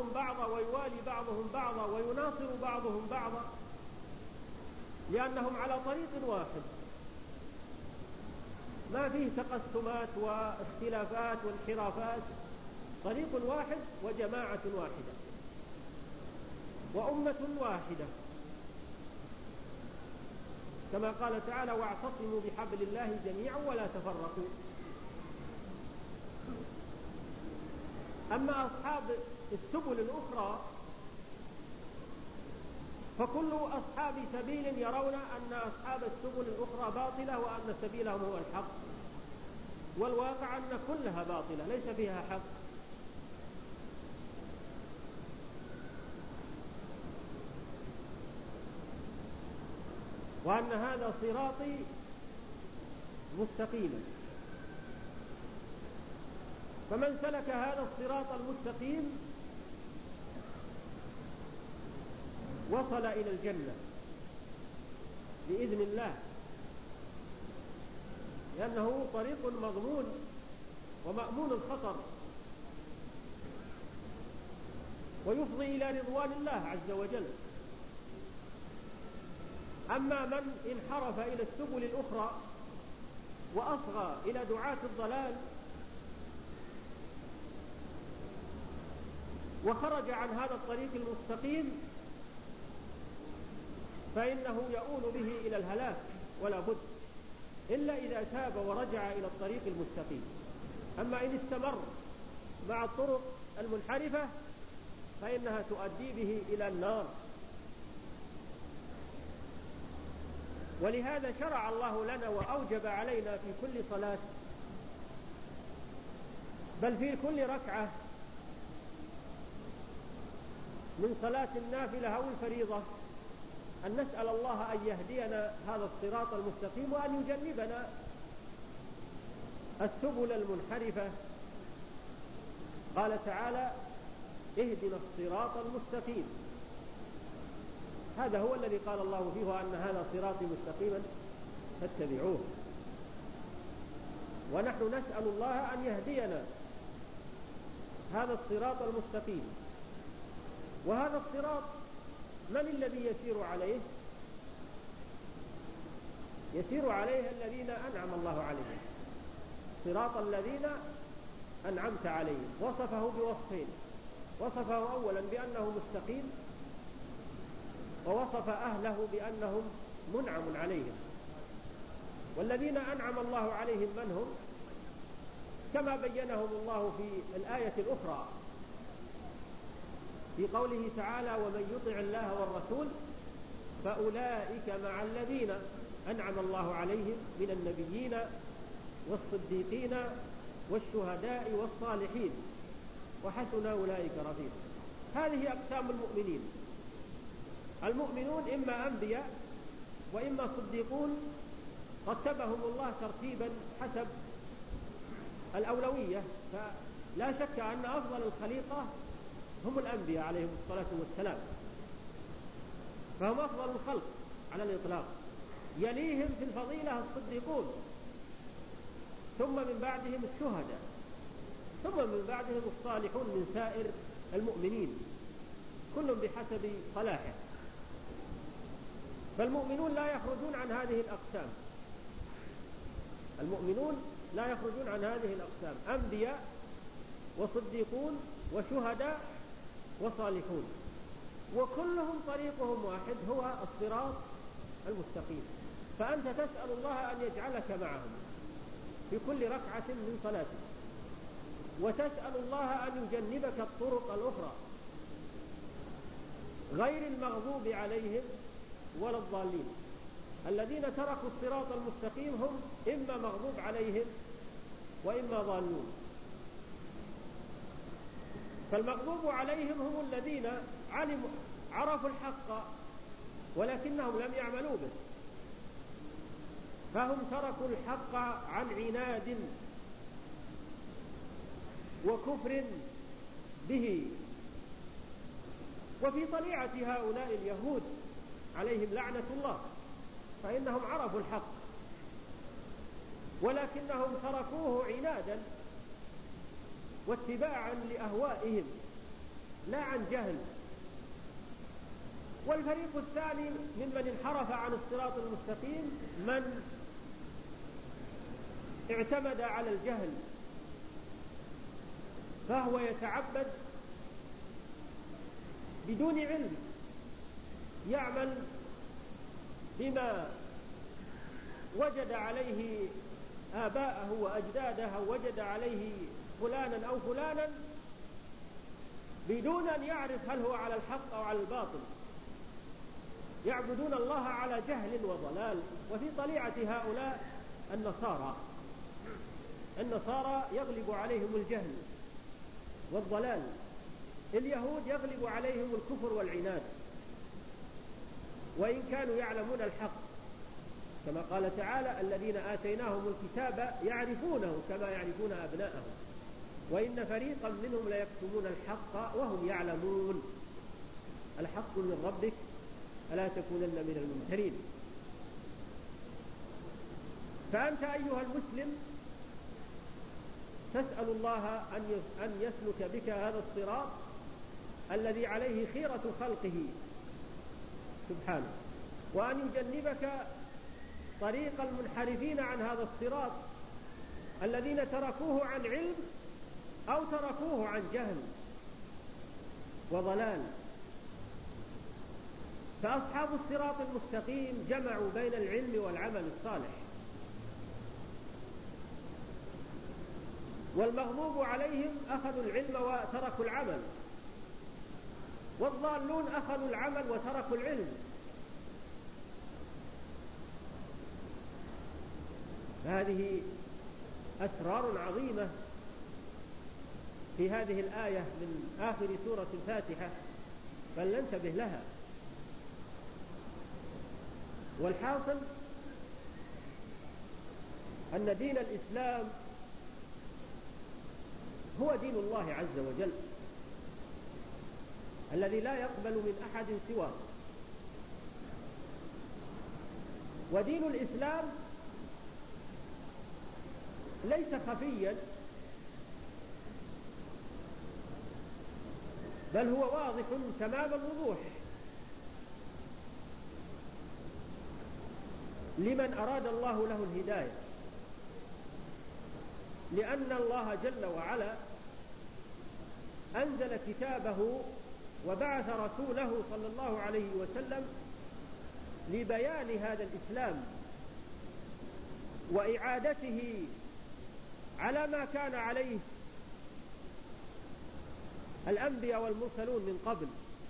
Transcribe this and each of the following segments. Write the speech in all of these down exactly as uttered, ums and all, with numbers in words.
بعضهم بعضا ويوالي بعضهم بعضا ويناصر بعضهم بعضا، لأنهم على طريق واحد ما فيه تقسمات واختلافات وانحرافات، طريق واحد وجماعة واحدة وأمة واحدة، كما قال تعالى: واعتصموا بحبل الله جميعا ولا تفرقوا. أما أصحاب السبل الأخرى فكل أصحاب سبيل يرون أن أصحاب السبل الأخرى باطلة وأن سبيلهم هو الحق، والواقع أن كلها باطلة ليس فيها حق. وأن هذا صراطي مستقيما، فمن سلك هذا الصراط المستقيم وصل إلى الجنة بإذن الله، لأنه طريق مضمون ومأمون الخطر، ويفضي إلى رضوان الله عز وجل. أما من انحرف إلى السبل الأخرى وأصغى إلى دعاة الضلال وخرج عن هذا الطريق المستقيم فإنه يؤول به إلى الهلاك ولا بد، إلا إذا تاب ورجع إلى الطريق المستقيم. أما إن استمر مع الطرق المنحرفة فإنها تؤدي به إلى النار. ولهذا شرع الله لنا وأوجب علينا في كل صلاة، بل في كل ركعة من صلاة النافلة أو الفريضة، أن نسأل الله أن يهدينا هذا الصراط المستقيم وأن يجنبنا السبل المنحرفة. قال تعالى: اهدنا الصراط المستقيم. هذا هو الذي قال الله فيه: وأن هذا صراطي مستقيما فاتبعوه. ونحن نسأل الله أن يهدينا هذا الصراط المستقيم. وهذا الصراط من الذي يسير عليه؟ يسير عليه الذين أنعم الله عليهم، صراط الذين أنعمت عليهم. وصفه بوصفين: وصفه أولا بأنه مستقيم، ووصف أهله بأنهم منعم عليهم. والذين أنعم الله عليهم من هم؟ كما بينهم الله في الآية الأخرى في قوله تعالى: ومن يطع الله والرسول فأولئك مع الذين أنعم الله عليهم من النبيين والصديقين والشهداء والصالحين وحسن أولئك رفيقا. هذه أقسام المؤمنين. المؤمنون إما أنبياء وإما صديقون، رتبهم الله ترتيبا حسب الأولوية، فلا شك أن أفضل الخليقة هم الأنبياء عليهم الصلاة والسلام، فهم أفضل الخلق على الإطلاق. يليهم في الفضيلة الصديقون، ثم من بعدهم الشهداء، ثم من بعدهم الصالحون من سائر المؤمنين، كل بحسب صلاحه. فالمؤمنون لا يخرجون عن هذه الأقسام، المؤمنون لا يخرجون عن هذه الأقسام: أنبياء وصديقون وشهداء وصالحون، وكلهم طريقهم واحد، هو الصراط المستقيم. فأنت تسأل الله أن يجعلك معهم في كل ركعة من صلاتك، وتسأل الله أن يجنبك الطرق الأخرى غير المغضوب عليهم ولا الضالين. الذين تركوا الصراط المستقيم هم إما مغضوب عليهم وإما ضالون. فالمغضوب عليهم هم الذين علموا عرفوا الحق ولكنهم لم يعملوا به، فهم تركوا الحق عن عناد وكفر به. وفي طليعة هؤلاء اليهود عليهم لعنة الله، فإنهم عرفوا الحق ولكنهم تركوه عنادا واتباعا لأهوائهم، لا عن جهل. والفريق الثاني ممن انحرف عن الصراط المستقيم من اعتمد على الجهل، فهو يتعبد بدون علم، يعمل بما وجد عليه آباءه وأجداده أو وجد عليه فلانا أو فلانا بدون أن يعرف هل هو على الحق أو على الباطل. يعبدون الله على جهل وضلال. وفي طليعة هؤلاء النصارى، النصارى يغلب عليهم الجهل والضلال، اليهود يغلب عليهم الكفر والعناد، وإن كانوا يعلمون الحق، كما قال تعالى: الذين آتيناهم الكتاب يعرفونه كما يعرفون أبناءهم وإن فريقا منهم ليكتمون الحق وهم يعلمون. الحق من ربك فلا تكونن من الممترين. فأنت أيها المسلم تسأل الله أن يسلك بك هذا الصراط الذي عليه خيرة خلقه سبحانه، وأن يجنبك طريق المنحرفين عن هذا الصراط الذين تركوه عن علم أو تركوه عن جهل وضلال. فأصحاب الصراط المستقيم جمعوا بين العلم والعمل الصالح، والمغضوب عليهم أخذوا العلم وتركوا العمل، والضالون أخذوا العمل وتركوا العلم. هذه أسرار عظيمة في هذه الآية من آخر سورة الفاتحة، فلننتبه لها. والحاصل أن دين الإسلام هو دين الله عز وجل الذي لا يقبل من أحد سواه. ودين الإسلام ليس خفيا، بل هو واضح تمام الوضوح لمن أراد الله له الهداية، لأن الله جل وعلا أنزل كتابه وبعث رسوله صلى الله عليه وسلم لبيان هذا الإسلام وإعادته على ما كان عليه الأنبياء والمرسلون من قبل،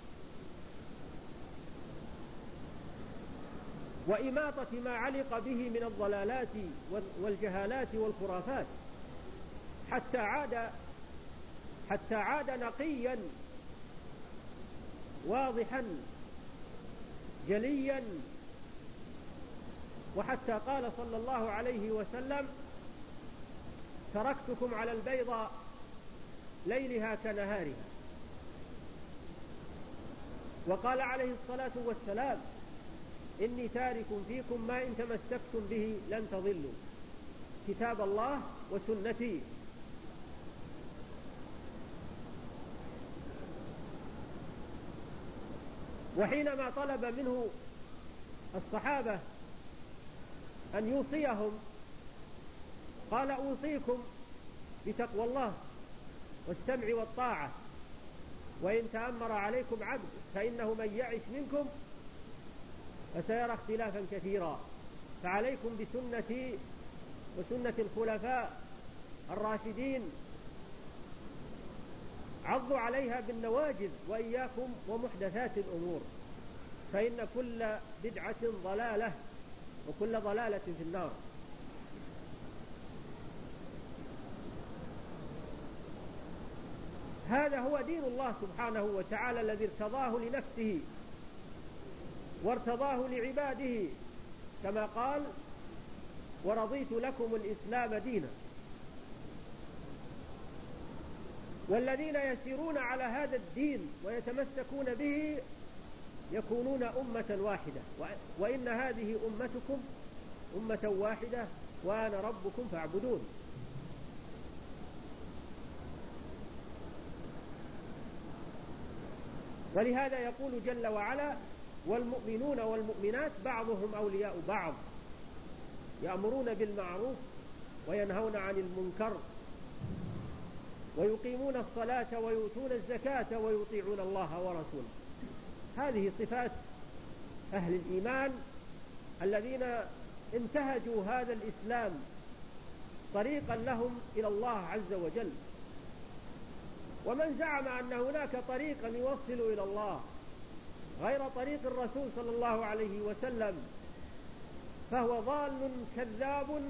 وإماطة ما علق به من الضلالات والجهالات والخرافات، حتى عاد حتى عاد نقيا واضحا جليا. وحتى قال صلى الله عليه وسلم: تركتكم على البيضاء ليلها كنهارها. وقال عليه الصلاة والسلام: إني تارك فيكم ما إن تمسكتم به لن تضلوا، كتاب الله وسنتي. وحينما طلب منه الصحابة أن يوصيهم قال: أوصيكم بتقوى الله والسمع والطاعة، وإن تأمر عليكم عبد فإنه من يعش منكم فسيرى اختلافا كثيرا، فعليكم بسنتي وسنة الخلفاء الراشدين، عضوا عليها بالنواجذ، وإياكم ومحدثات الأمور، فإن كل بدعة ضلالة وكل ضلالة في النار. هذا هو دين الله سبحانه وتعالى الذي ارتضاه لنفسه وارتضاه لعباده، كما قال: ورضيت لكم الإسلام دينا. والذين يسيرون على هذا الدين ويتمسكون به يكونون أمة واحدة، وإن هذه أمتكم أمة واحدة وأنا ربكم فاعبدون. ولهذا يقول جل وعلا: والمؤمنون والمؤمنات بعضهم أولياء بعض يأمرون بالمعروف وينهون عن المنكر ويقيمون الصلاة ويؤتون الزكاة ويطيعون الله ورسوله. هذه صفات أهل الإيمان الذين انتهجوا هذا الإسلام طريقا لهم إلى الله عز وجل. ومن زعم أن هناك طريقا يوصل إلى الله غير طريق الرسول صلى الله عليه وسلم فهو ضال كذاب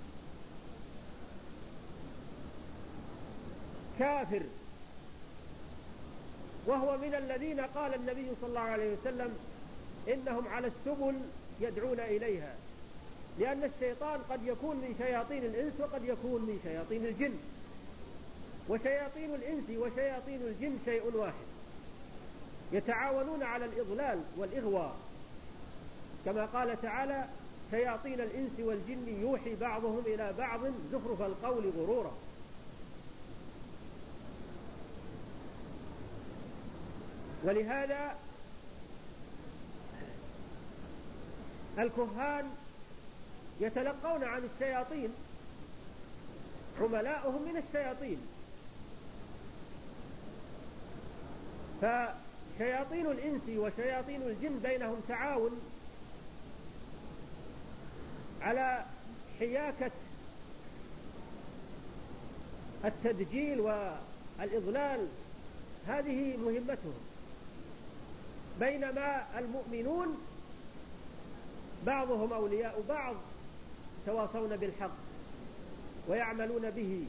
كافر، وهو من الذين قال النبي صلى الله عليه وسلم إنهم على السبل يدعون إليها، لأن الشيطان قد يكون من شياطين الإنس وقد يكون من شياطين الجن، وشياطين الإنس وشياطين الجن شيء واحد، يتعاونون على الإضلال والإغواء، كما قال تعالى: شياطين الإنس والجن يوحي بعضهم إلى بعض زخرف القول غرورا. ولهذا الكهان يتلقون عن الشياطين، عملاؤهم من الشياطين، فشياطين الإنس وشياطين الجن بينهم تعاون على حياكة التدجيل والإضلال، هذه مهمتهم. بينما المؤمنون بعضهم أولياء بعض يتواصون بالحق ويعملون به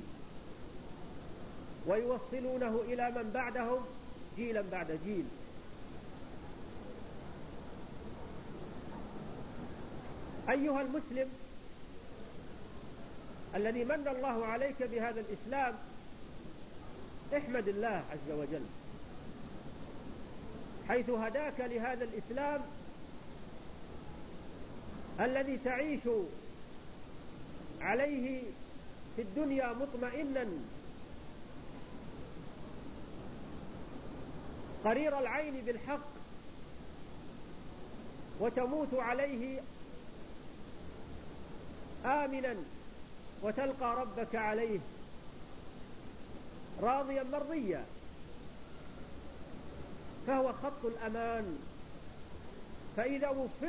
ويوصلونه إلى من بعدهم جيلا بعد جيل. أيها المسلم الذي من الله عليك بهذا الإسلام، احمد الله عز وجل حيث هداك لهذا الإسلام الذي تعيش عليه في الدنيا مطمئنا قرير العين بالحق، وتموت عليه آمنا وتلقى ربك عليه راضيا مرضيا، فهو خط الأمان. فإذا وفقت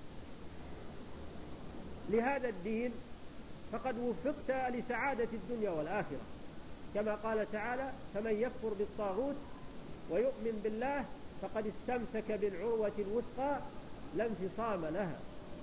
لهذا الدين فقد وفقت لسعادة الدنيا والآخرة، كما قال تعالى: فمن يكفر بالطاغوت ويؤمن بالله فقد استمسك بالعروة الوثقى لا انفصام لها،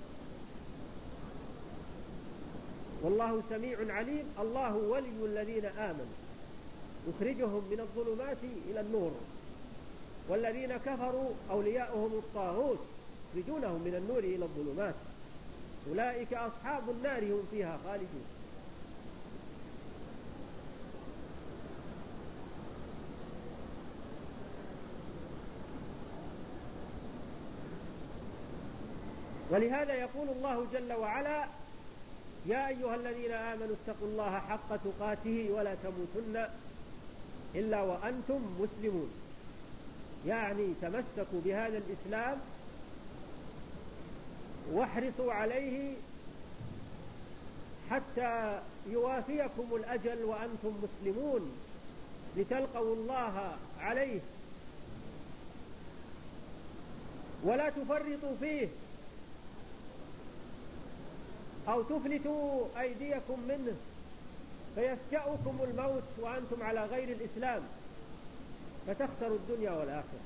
والله سميع عليم. الله ولي الذين آمنوا يخرجهم من الظلمات إلى النور، والذين كفروا أولياؤهم الطاغوت يخرجونهم من النور إلى الظلمات، أولئك أصحاب النار هم فيها خالدون. ولهذا يقول الله جل وعلا: يا أيها الذين آمنوا اتقوا الله حق تقاته ولا تموتن إلا وأنتم مسلمون، يعني تمسكوا بهذا الإسلام واحرصوا عليه حتى يوافيكم الأجل وأنتم مسلمون لتلقوا الله عليه، ولا تفرطوا فيه أو تفلتوا أيديكم منه فيفجأكم الموت وأنتم على غير الإسلام فتخسروا الدنيا والآخرة.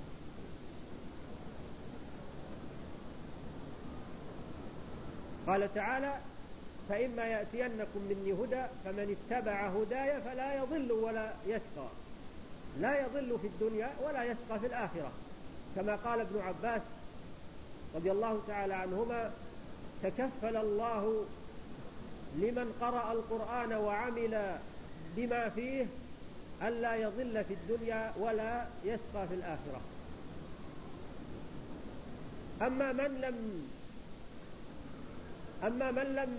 قال تعالى: فإما يأتينكم مني هدى فمن اتبع هداي فلا يضل ولا يشقى، لا يضل في الدنيا ولا يشقى في الآخرة، كما قال ابن عباس رضي الله تعالى عنهما: تكفل الله لمن قرأ القرآن وعمل بما فيه ألا يضل في الدنيا ولا يشقى في الآخرة. أما من لم أما من لم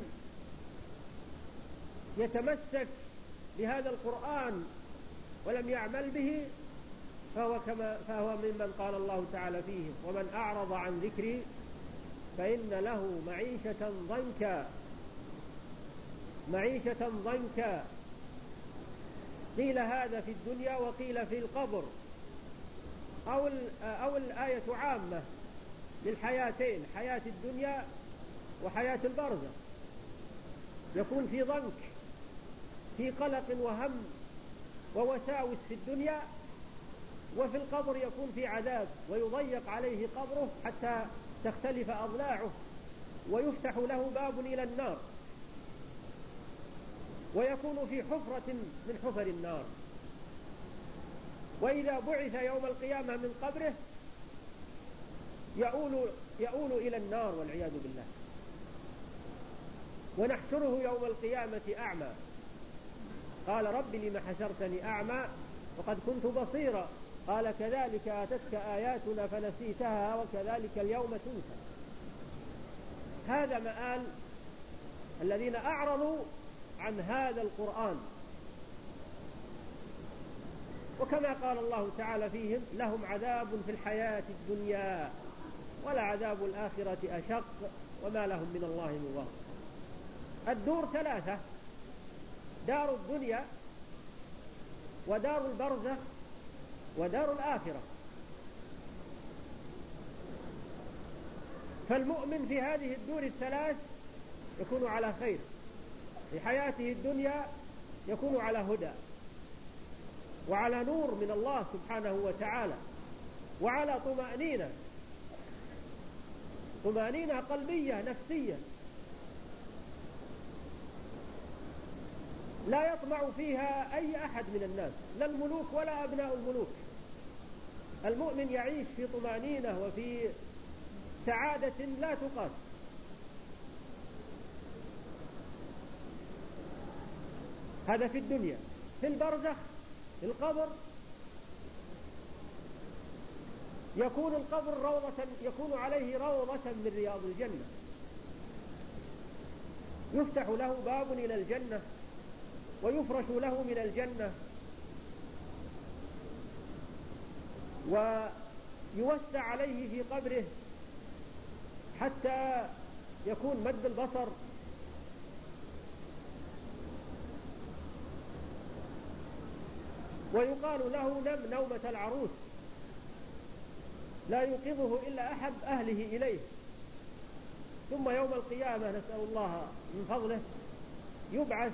يتمسك بهذا القرآن ولم يعمل به فهو, كما فهو ممن قال الله تعالى فيهم: ومن أعرض عن ذكري فإن له معيشة ضنكا معيشة ضنكا. قيل هذا في الدنيا وقيل في القبر، أو, أو الآية عامة للحياتين، حياة الدنيا وحياة البرزخ. يكون في ضنك، في قلق وهم ووساوس في الدنيا، وفي القبر يكون في عذاب ويضيق عليه قبره حتى تختلف أضلاعه ويفتح له باب إلى النار، ويكون في حفرة من حفر النار. وإذا بعث يوم القيامة من قبره يؤول, يؤول إلى النار والعياذ بالله. ونحشره يوم القيامة أعمى، قال: رب لم حشرتني أعمى وقد كنت بصيرا، قال: كذلك أتتك آياتنا فنسيتها وكذلك اليوم تنسى. هذا مآل الذين أعرضوا عن هذا القرآن. وكما قال الله تعالى فيهم: لهم عذاب في الحياة الدنيا ولعذاب الآخرة أشق وما لهم من الله من واق. الدور ثلاثة: دار الدنيا ودار البرزخ ودار الآخرة. فالمؤمن في هذه الدور الثلاث يكون على خير. في حياته الدنيا يكون على هدى وعلى نور من الله سبحانه وتعالى، وعلى طمأنينة طمأنينة قلبية نفسية لا يطمع فيها أي أحد من الناس، لا الملوك ولا أبناء الملوك. المؤمن يعيش في طمأنينة وفي سعادة لا تقاس. هذا في الدنيا. في البرزخ، في القبر، يكون القبر روضة، يكون عليه روضة من رياض الجنة، يفتح له باب إلى الجنة ويفرش له من الجنة ويوسع عليه في قبره حتى يكون مد البصر. ويقال له: نم نومة العروس، لا يوقظه إلا أحب أهله إليه. ثم يوم القيامة نسأل الله من فضله يبعث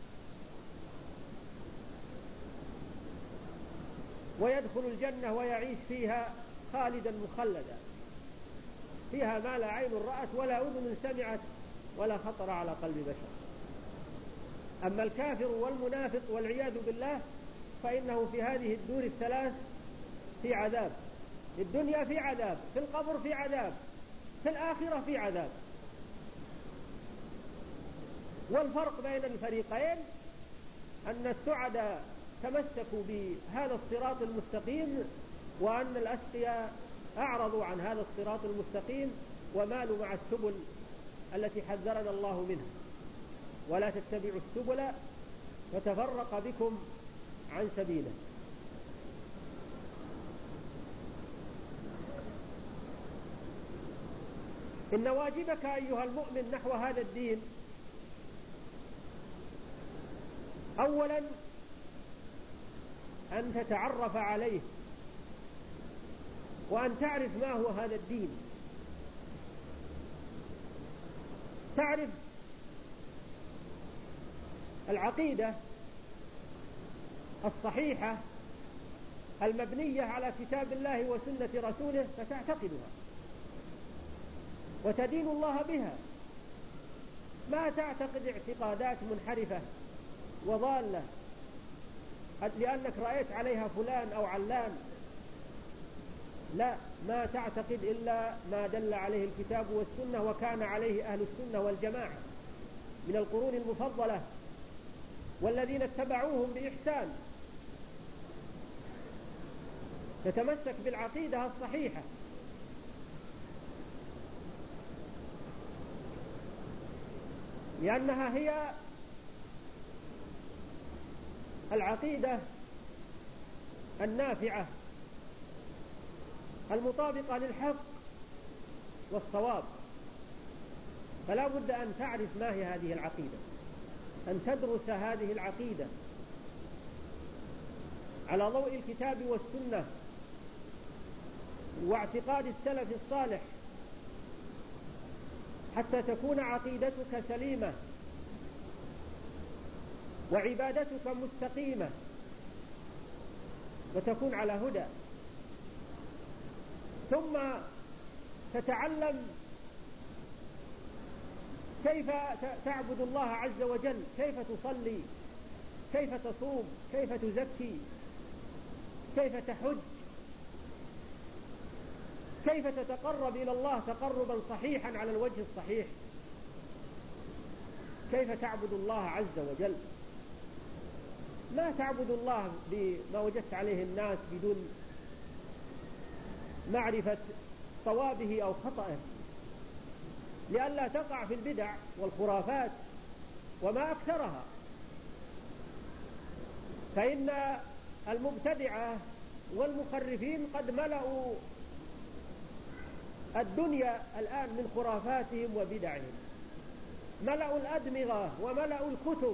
ويدخل الجنة ويعيش فيها خالدا مخلدا، فيها ما لا عين رأت ولا أذن سمعت ولا خطر على قلب بشر. أما الكافر والمنافق والعياذ بالله فإنه في هذه الدور الثلاث في عذاب. في الدنيا في عذاب، في القبر في عذاب، في الآخرة في عذاب. والفرق بين الفريقين أن السعداء تمسكوا بهذا الصراط المستقيم، وأن الأشقياء أعرضوا عن هذا الصراط المستقيم ومالوا مع السبل التي حذرنا الله منها: ولا تتبعوا السبل فتفرق بكم عن سبيله. إن واجبك أيها المؤمن نحو هذا الدين أولا أن تتعرف عليه، وأن تعرف ما هو هذا الدين، تعرف العقيدة الصحيحة المبنية على كتاب الله وسنة رسوله فتعتقدها وتدين الله بها، ما تعتقد اعتقادات منحرفة وضالة لأنك رأيت عليها فلان أو علان. لا، ما تعتقد إلا ما دل عليه الكتاب والسنة وكان عليه أهل السنة والجماعة من القرون المفضلة والذين اتبعوهم بإحسان. تتمسك بالعقيدة الصحيحة، لأنها هي العقيدة النافعة المطابقة للحق والصواب. فلا بد أن تعرف ما هي هذه العقيدة، أن تدرس هذه العقيدة على ضوء الكتاب والسنة واعتقاد السلف الصالح، حتى تكون عقيدتك سليمة وعبادتك مستقيمة وتكون على هدى. ثم تتعلم كيف تعبد الله عز وجل، كيف تصلي، كيف تصوم، كيف تزكي، كيف تحج، كيف تتقرب إلى الله تقربا صحيحا على الوجه الصحيح، كيف تعبد الله عز وجل. ما تعبد الله بما وجدت عليه الناس بدون معرفة صوابه أو خطأه، لئلا تقع في البدع والخرافات وما أكثرها. فإن المبتدعة والمخرفين قد ملأوا الدنيا الآن من خرافاتهم وبدعهم، ملأوا الأدمغة وملأوا الكتب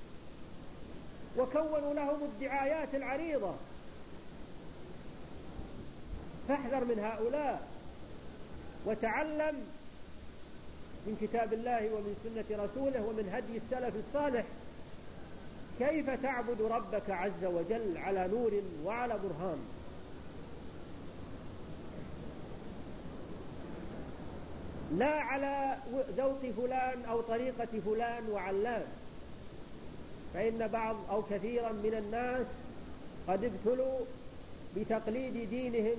وكونوا لهم الدعايات العريضة. فاحذر من هؤلاء وتعلم من كتاب الله ومن سنة رسوله ومن هدي السلف الصالح كيف تعبد ربك عز وجل على نور وعلى برهان. لا على ذوق فلان أو طريقة فلان وعلان. فإن بعض أو كثيرا من الناس قد ابتلوا بتقليد دينهم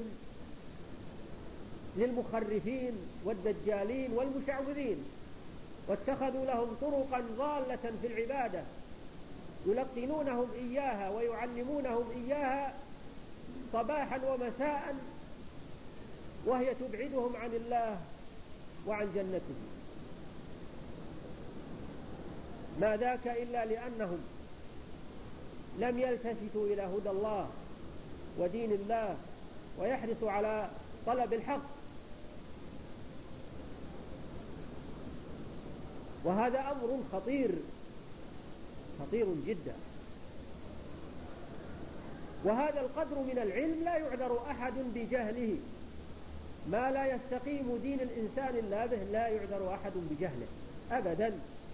للمخرفين والدجالين والمشعوذين، واتخذوا لهم طرقا ضالة في العبادة يلقنونهم إياها ويعلمونهم إياها صباحا ومساء، وهي تبعدهم عن الله وعن جنته. ما ذاك إلا لأنهم لم يلتفتوا إلى هدى الله ودين الله ويحرصوا على طلب الحق. وهذا أمر خطير خطير جدا. وهذا القدر من العلم لا يعذر أحد بجهله. ما لا يستقيم دين الإنسان إلا به لا يعذر أحد بجهله أبدا.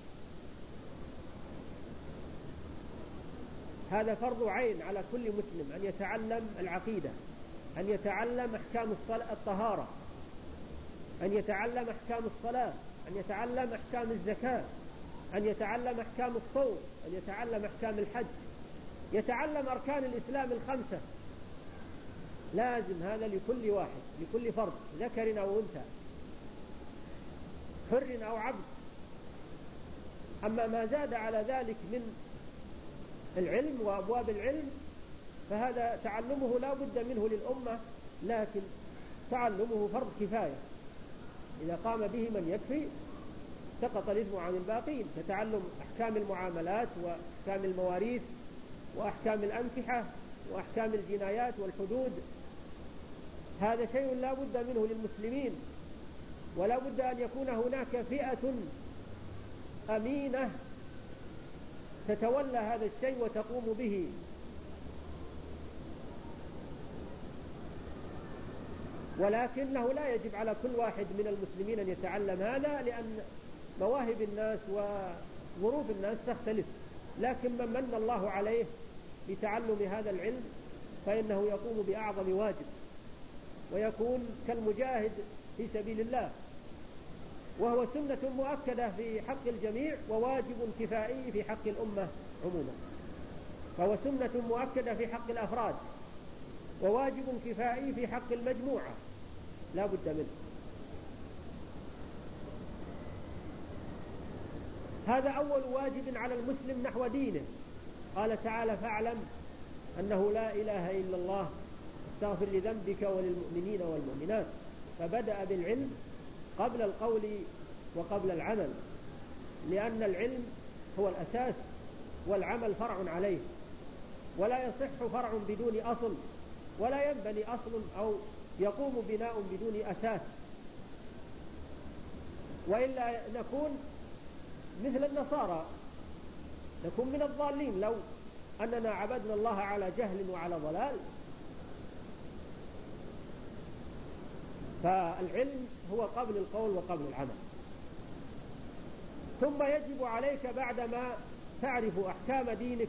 هذا فرض عين على كل مسلم أن يتعلم العقيدة، أن يتعلم أحكام الطهارة، أن يتعلم أحكام الصلاة، أن يتعلم أحكام الزكاة، أن يتعلم أحكام الصوم، أن يتعلم أحكام الحج، يتعلم أركان الإسلام الخمسة. لازم هذا لكل واحد، لكل فرد، ذكر أو أنثى، حر أو عبد. أما ما زاد على ذلك من العلم وأبواب العلم فهذا تعلمه لا بد منه للأمة، لكن تعلمه فرض كفاية. إذا قام به من يكفي سقط الإثم عن الباقين. فتعلم أحكام المعاملات وأحكام المواريث وأحكام الأنكحة وأحكام الجنايات والحدود، هذا شيء لا بد منه للمسلمين، ولا بد أن يكون هناك فئة أمينة تتولى هذا الشيء وتقوم به. ولكنه لا يجب على كل واحد من المسلمين أن يتعلم هذا، لأن مواهب الناس وظروف الناس تختلف. لكن من من الله عليه بتعلم هذا العلم فإنه يقوم بأعظم واجب، ويكون كالمجاهد في سبيل الله، وهو سنة مؤكدة في حق الجميع وواجب كفائي في حق الأمة عموما. فهو سنة مؤكدة في حق الأفراد وواجب كفائي في حق المجموعة لا بد منه. هذا أول واجب على المسلم نحو دينه. قال تعالى: فاعلم أنه لا إله إلا الله استغفر لذنبك وللمؤمنين والمؤمنات. فبدأ بالعلم قبل القول وقبل العمل، لأن العلم هو الأساس والعمل فرع عليه، ولا يصح فرع بدون أصل، ولا ينبني أصل أو يقوم بناء بدون أساس، وإلا نكون مثل النصارى، نكون من الضالين لو أننا عبدنا الله على جهل وعلى ضلال. فالعلم هو قبل القول وقبل العمل. ثم يجب عليك بعدما تعرف أحكام دينك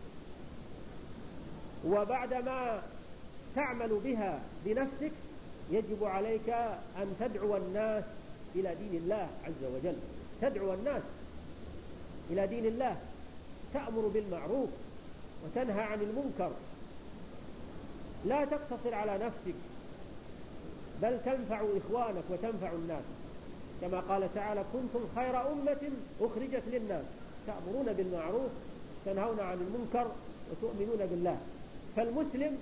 وبعدما تعمل بها بنفسك، يجب عليك أن تدعو الناس إلى دين الله عز وجل، تدعو الناس إلى دين الله، تأمر بالمعروف وتنهى عن المنكر، لا تقتصر على نفسك بل تنفع إخوانك وتنفع الناس، كما قال تعالى: كنتم خير أمة أخرجت للناس تأمرون بالمعروف تنهون عن المنكر وتؤمنون بالله. فالمسلم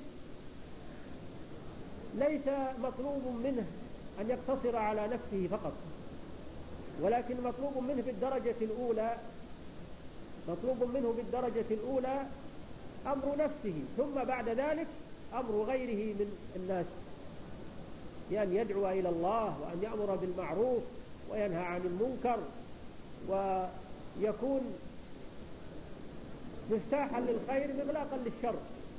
ليس مطلوب منه أن يقتصر على نفسه فقط، ولكن مطلوب منه بالدرجة الأولى مطلوب منه بالدرجة الأولى أمر نفسه، ثم بعد ذلك أمر غيره من الناس، بأن يدعو إلى الله وأن يأمر بالمعروف وينهى عن المنكر، ويكون مفتاحا للخير مغلاقا للشر.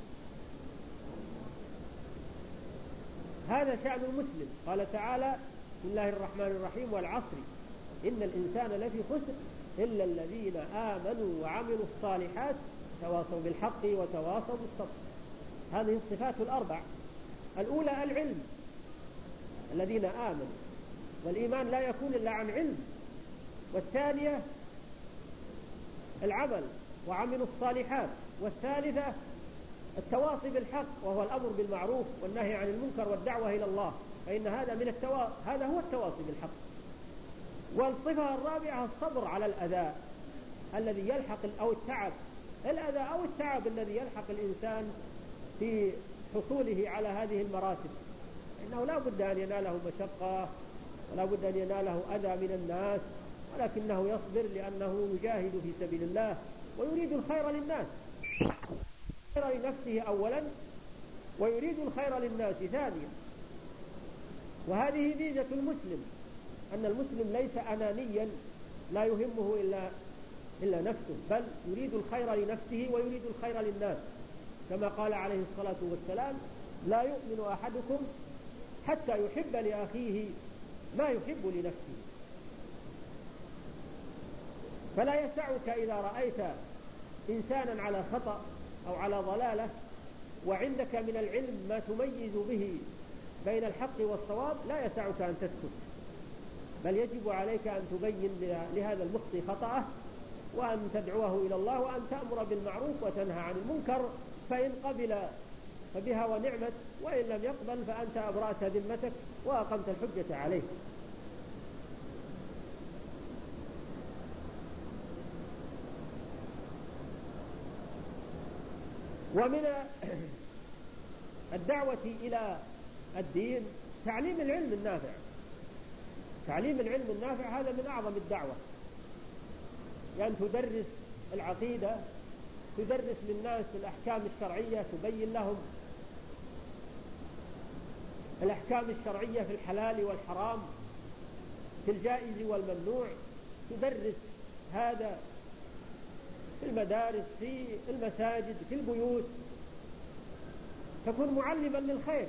هذا شأن المسلم. قال تعالى: بسم الله الرحمن الرحيم: والعصر إن الإنسان لفي خسر إلا الذين آمنوا وعملوا الصالحات تواصوا بالحق وتواصوا بالصبر. هذه الصفات الأربع. الأولى العلم، الذين آمنوا، والإيمان لا يكون إلا عن علم. والثانية العمل وعملوا الصالحات. والثالثة التواصي بالحق، وهو الأمر بالمعروف والنهي عن المنكر والدعوة إلى الله، فإن هذا من التوا... هذا هو التواصي بالحق. والصفة الرابعة الصبر على الأذى الذي يلحق أو التعب الأذى أو التعب الذي يلحق الإنسان في حصوله على هذه المراتب، إنه لا بد أن يناله مشقة ولا بد أن يناله أذى من الناس، ولكنه يصبر لأنه يجاهد في سبيل الله ويريد الخير للناس، الخير لنفسه أولا ويريد الخير للناس ثانيا. وهذه ميزة المسلم، أن المسلم ليس أنانيا لا يهمه إلا إلا نفسه، بل يريد الخير لنفسه ويريد الخير للناس، كما قال عليه الصلاة والسلام: لا يؤمن أحدكم حتى يحب لأخيه ما يحب لنفسه. فلا يسعك إذا رأيت إنسانا على خطأ أو على ضلالة وعندك من العلم ما تميز به بين الحق والصواب، لا يسعك أن تسكت، بل يجب عليك أن تبين لهذا المخطئ خطأه، وأن تدعوه إلى الله، وأن تأمر بالمعروف وتنهى عن المنكر، فإن قبل فبها ونعمت، وإن لم يقبل فأنت أبرأت ذمتك وأقمت الحجة عليه. ومن الدعوة إلى الدين تعليم العلم النافع. تعليم العلم النافع هذا من أعظم الدعوة، يعني تدرس العقيدة، تدرس للناس الأحكام الشرعية، تبين لهم الأحكام الشرعية في الحلال والحرام، في الجائز والممنوع، تدرس هذا في المدارس، في المساجد، في البيوت، تكون معلما للخير.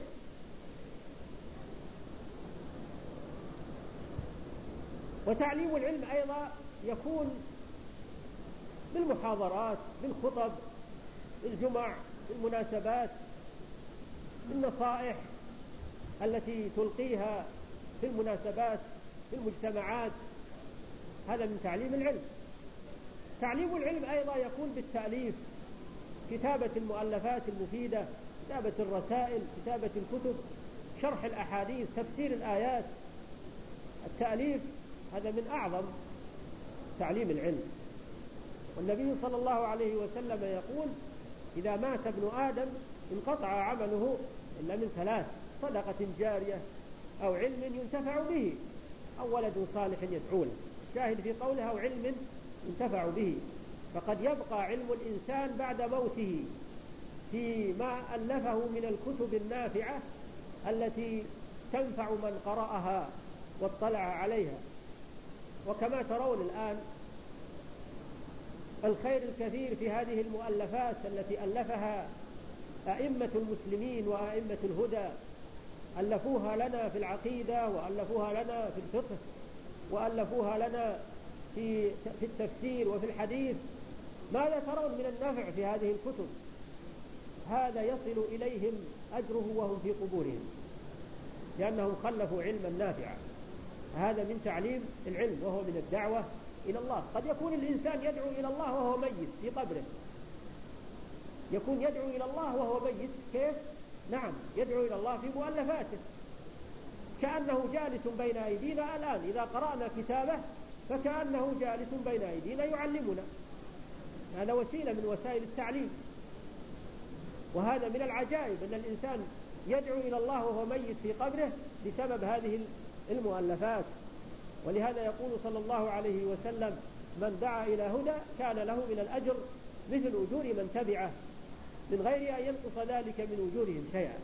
وتعليم العلم أيضا يكون بالمحاضرات، بالخطب، بالجمع، بالمناسبات، بالنصائح التي تلقيها في المناسبات، في المجتمعات، هذا من تعليم العلم. تعليم العلم أيضا يكون بالتأليف، كتابة المؤلفات المفيدة، كتابة الرسائل، كتابة الكتب، شرح الأحاديث، تفسير الآيات. التأليف هذا من أعظم تعليم العلم. والنبي صلى الله عليه وسلم يقول: إذا مات ابن آدم انقطع عمله إلا من ثلاث: صدقة جارية أو علم ينتفع به أو ولد صالح يدعو له. الشاهد في قوله أو علم ينتفع به، فقد يبقى علم الإنسان بعد موته فيما ألفه من الكتب النافعة التي تنفع من قرأها واطلع عليها. وكما ترون الآن الخير الكثير في هذه المؤلفات التي ألفها أئمة المسلمين وأئمة الهدى، ألفوها لنا في العقيدة، وألفوها لنا في الفقه، وألفوها لنا في في التفسير وفي الحديث. ماذا ترون من النفع في هذه الكتب؟ هذا يصل إليهم أجره وهم في قبورهم، لأنهم خلفوا علما نافعا. هذا من تعليم العلم، وهو من الدعوة إلى الله. قد يكون الإنسان يدعو إلى الله وهو ميت في قبره، يكون يدعو إلى الله وهو ميت. كيف؟ نعم، يدعو إلى الله في مؤلفاته، كأنه جالس بين أيدينا الآن. إذا قرأنا كتابه فكأنه جالس بين أيدينا يعلمنا. هذا وسيلة من وسائل التعليم. وهذا من العجائب أن الإنسان يدعو إلى الله وهو ميت في قبره بسبب هذه المؤلفات. ولهذا يقول صلى الله عليه وسلم: من دعا إلى هدى كان له من الأجر مثل أجور من تبعه، من غير أن ينقص ذلك من أجورهم شيئا.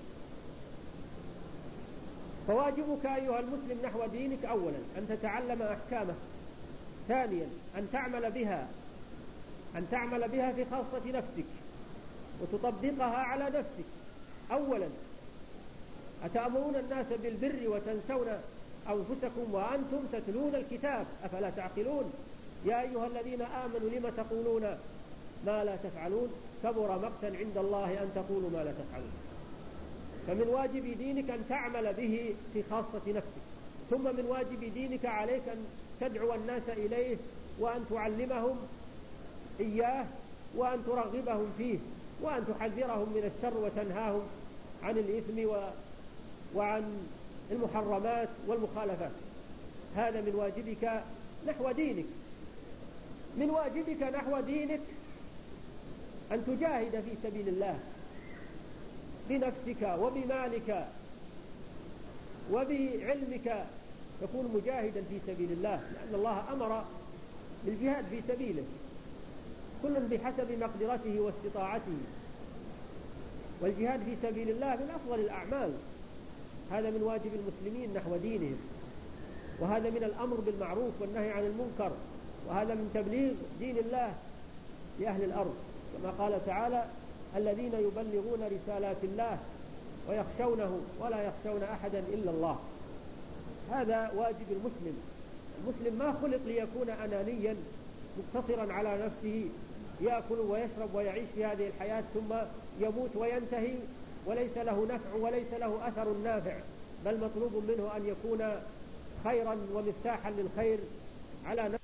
فواجبك أيها المسلم نحو دينك: أولا أن تتعلم أحكامه، ثانيا أن تعمل بها أن تعمل بها في خاصة نفسك وتطبقها على نفسك. أولا: أتأمرون الناس بالبر وتنسون أنفسكم وأنتم تتلون الكتاب أفلا تعقلون؟ يا أيها الذين آمنوا لم تقولون ما لا تفعلون؟ كبر مقتا عند الله أن تقولوا ما لا تفعلون. فمن واجب دينك أن تعمل به في خاصة نفسك، ثم من واجب دينك عليك أن تدعو الناس إليه، وأن تعلمهم إياه، وأن ترغبهم فيه، وأن تحذرهم من الشر وتنهاهم عن الإثم وعن المحرمات والمخالفات. هذا من واجبك نحو دينك. من واجبك نحو دينك أن تجاهد في سبيل الله بنفسك وبمالك وبعلمك، تكون مجاهدا في سبيل الله، لأن الله أمر بالجهاد في سبيله، كل بحسب مقدرته واستطاعته. والجهاد في سبيل الله من أفضل الأعمال. هذا من واجب المسلمين نحو دينهم، وهذا من الأمر بالمعروف والنهي عن المنكر، وهذا من تبليغ دين الله لأهل الأرض، كما قال تعالى: الذين يبلغون رسالات الله ويخشونه ولا يخشون أحدا إلا الله. هذا واجب المسلم. المسلم ما خلق ليكون أنانيا مقتصرا على نفسه، يأكل ويشرب ويعيش في هذه الحياة ثم يموت وينتهي وليس له نفع وليس له أثر نافع، بل مطلوب منه أن يكون خيرا ومفتاحا للخير على نفسه.